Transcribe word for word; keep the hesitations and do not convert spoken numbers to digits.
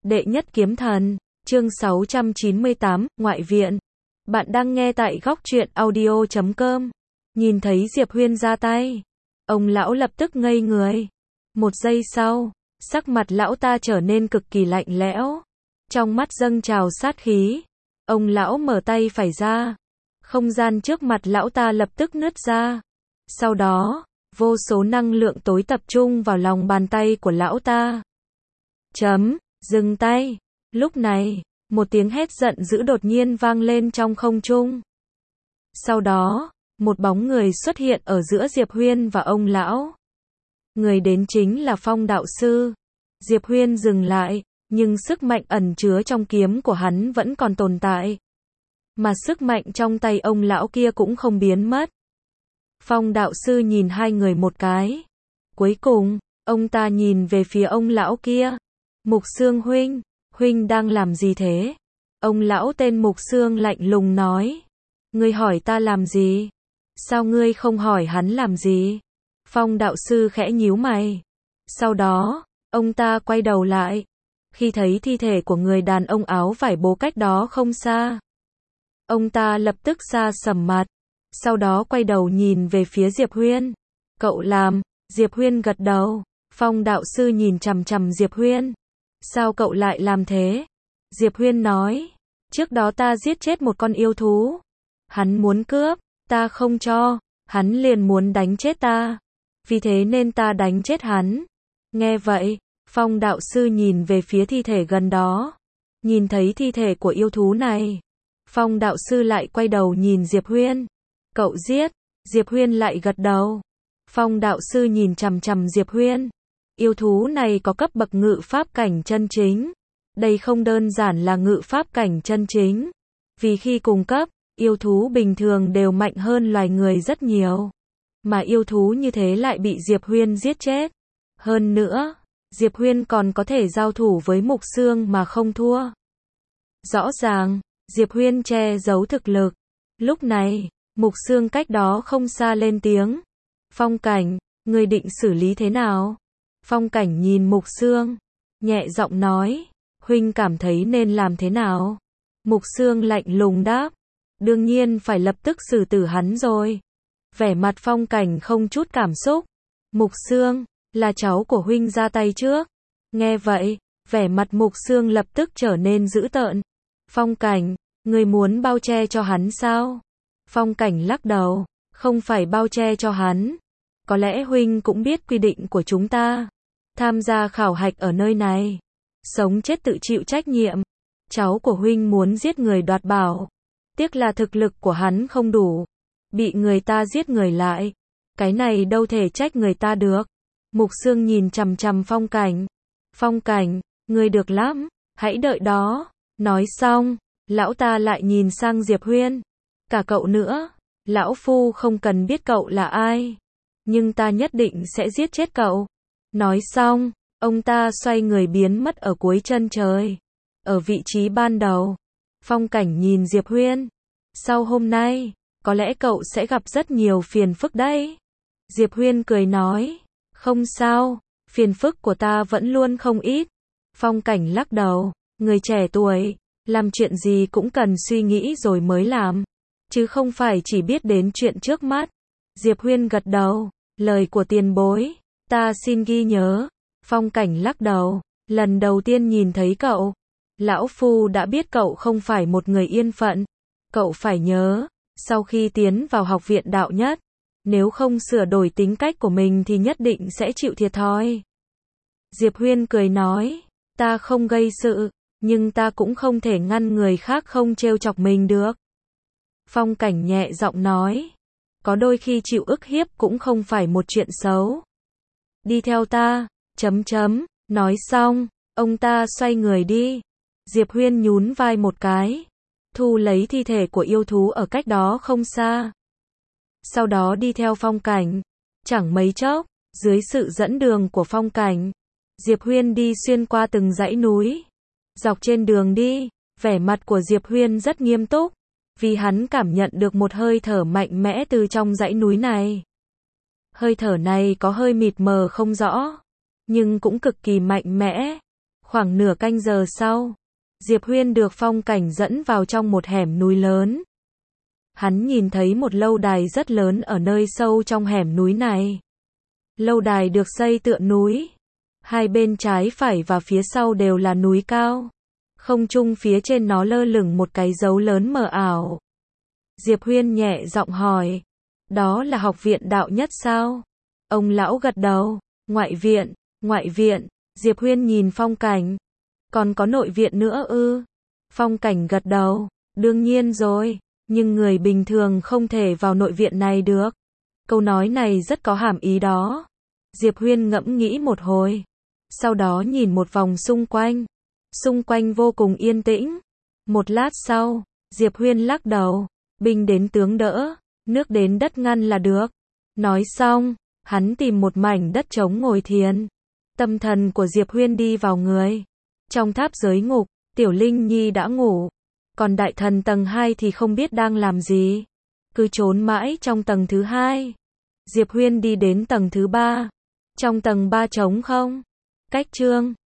Đệ nhất kiếm thần, chương sáu trăm chín mươi tám, ngoại viện. Bạn đang nghe tại góc truyện audio chấm com. Nhìn thấy Diệp Huyên ra tay, ông lão lập tức ngây người. Một giây sau, sắc mặt lão ta trở nên cực kỳ lạnh lẽo. Trong mắt dâng trào sát khí. Ông lão mở tay phải ra. Không gian trước mặt lão ta lập tức nứt ra. Sau đó, vô số năng lượng tối tập trung vào lòng bàn tay của lão ta. Chấm, dừng tay. Lúc này, một tiếng hét giận dữ đột nhiên vang lên trong không trung. Sau đó, một bóng người xuất hiện ở giữa Diệp Huyên và ông lão. Người đến chính là Phong đạo sư. Diệp Huyên dừng lại, nhưng sức mạnh ẩn chứa trong kiếm của hắn vẫn còn tồn tại. Mà sức mạnh trong tay ông lão kia cũng không biến mất. Phong đạo sư nhìn hai người một cái. Cuối cùng, ông ta nhìn về phía ông lão kia. Mục Xương huynh, huynh đang làm gì thế? Ông lão tên Mục Xương lạnh lùng nói. Ngươi hỏi ta làm gì? Sao ngươi không hỏi hắn làm gì? Phong đạo sư khẽ nhíu mày. Sau đó, ông ta quay đầu lại. Khi thấy thi thể của người đàn ông áo vải bố cách đó không xa, ông ta lập tức xa sầm mặt. Sau đó quay đầu nhìn về phía Diệp Huyên. Cậu làm? Diệp Huyên gật đầu. Phong đạo sư nhìn chằm chằm Diệp Huyên. Sao cậu lại làm thế? Diệp Huyên nói. Trước đó ta giết chết một con yêu thú. Hắn muốn cướp, ta không cho. Hắn liền muốn đánh chết ta. Vì thế nên ta đánh chết hắn. Nghe vậy, Phong đạo sư nhìn về phía thi thể gần đó. Nhìn thấy thi thể của yêu thú này, Phong đạo sư lại quay đầu nhìn Diệp Huyên. Cậu giết? Diệp Huyên lại gật đầu. Phong đạo sư nhìn chằm chằm Diệp Huyên. Yêu thú này có cấp bậc ngự pháp cảnh chân chính. Đây không đơn giản là ngự pháp cảnh chân chính. Vì khi cùng cấp, yêu thú bình thường đều mạnh hơn loài người rất nhiều. Mà yêu thú như thế lại bị Diệp Huyên giết chết. Hơn nữa, Diệp Huyên còn có thể giao thủ với Mục Xương mà không thua. Rõ ràng, Diệp Huyên che giấu thực lực. Lúc này, Mục Xương cách đó không xa lên tiếng. Phong Cảnh, người định xử lý thế nào? Phong Cảnh nhìn Mục Xương, nhẹ giọng nói. Huynh cảm thấy nên làm thế nào? Mục Xương lạnh lùng đáp. Đương nhiên phải lập tức xử tử hắn rồi. Vẻ mặt Phong Cảnh không chút cảm xúc. Mục Xương, là cháu của huynh ra tay trước. Nghe vậy, vẻ mặt Mục Xương lập tức trở nên dữ tợn. Phong Cảnh, người muốn bao che cho hắn sao? Phong Cảnh lắc đầu, không phải bao che cho hắn. Có lẽ huynh cũng biết quy định của chúng ta. Tham gia khảo hạch ở nơi này, sống chết tự chịu trách nhiệm. Cháu của huynh muốn giết người đoạt bảo. Tiếc là thực lực của hắn không đủ. Bị người ta giết người lại. Cái này đâu thể trách người ta được. Mục Xương nhìn chằm chằm Phong Cảnh. Phong Cảnh, ngươi được lắm, hãy đợi đó. Nói xong, lão ta lại nhìn sang Diệp Huyên. Cả cậu nữa, lão phu không cần biết cậu là ai. Nhưng ta nhất định sẽ giết chết cậu. Nói xong, ông ta xoay người biến mất ở cuối chân trời. Ở vị trí ban đầu, Phong Cảnh nhìn Diệp Huyên. Sau hôm nay, có lẽ cậu sẽ gặp rất nhiều phiền phức đấy. Diệp Huyên cười nói. Không sao, phiền phức của ta vẫn luôn không ít. Phong Cảnh lắc đầu. Người trẻ tuổi, làm chuyện gì cũng cần suy nghĩ rồi mới làm. Chứ không phải chỉ biết đến chuyện trước mắt. Diệp Huyên gật đầu. Lời của tiền bối, ta xin ghi nhớ. Phong Cảnh lắc đầu. Lần đầu tiên nhìn thấy cậu, lão phu đã biết cậu không phải một người yên phận. Cậu phải nhớ, sau khi tiến vào học viện đạo nhất, nếu không sửa đổi tính cách của mình thì nhất định sẽ chịu thiệt thòi. Diệp Huyên cười nói. Ta không gây sự, nhưng ta cũng không thể ngăn người khác không trêu chọc mình được. Phong Cảnh nhẹ giọng nói. Có đôi khi chịu ức hiếp cũng không phải một chuyện xấu. Đi theo ta, chấm chấm, nói xong, ông ta xoay người đi. Diệp Huyên nhún vai một cái, thu lấy thi thể của yêu thú ở cách đó không xa. Sau đó đi theo Phong Cảnh. Chẳng mấy chốc, dưới sự dẫn đường của Phong Cảnh, Diệp Huyên đi xuyên qua từng dãy núi. Dọc trên đường đi, vẻ mặt của Diệp Huyên rất nghiêm túc, vì hắn cảm nhận được một hơi thở mạnh mẽ từ trong dãy núi này. Hơi thở này có hơi mịt mờ không rõ, nhưng cũng cực kỳ mạnh mẽ. Khoảng nửa canh giờ sau, Diệp Huyên được Phong Cảnh dẫn vào trong một hẻm núi lớn. Hắn nhìn thấy một lâu đài rất lớn ở nơi sâu trong hẻm núi này. Lâu đài được xây tựa núi. Hai bên trái phải và phía sau đều là núi cao. Không trung phía trên nó lơ lửng một cái dấu lớn mờ ảo. Diệp Huyên nhẹ giọng hỏi. Đó là học viện đạo nhất sao? Ông lão gật đầu. Ngoại viện, ngoại viện. Diệp Huyên nhìn Phong Cảnh. Còn có nội viện nữa ư? Phong Cảnh gật đầu. Đương nhiên rồi. Nhưng người bình thường không thể vào nội viện này được. Câu nói này rất có hàm ý đó. Diệp Huyên ngẫm nghĩ một hồi. Sau đó nhìn một vòng xung quanh. Xung quanh vô cùng yên tĩnh. Một lát sau, Diệp Huyên lắc đầu. Binh đến tướng đỡ, nước đến đất ngăn là được. Nói xong, hắn tìm một mảnh đất trống ngồi thiền. Tâm thần của Diệp Huyên đi vào người. Trong tháp giới ngục, Tiểu Linh Nhi đã ngủ. Còn đại thần tầng hai thì không biết đang làm gì. Cứ trốn mãi trong tầng thứ hai. Diệp Huyên đi đến tầng thứ ba. Trong tầng ba trống không. Cách chương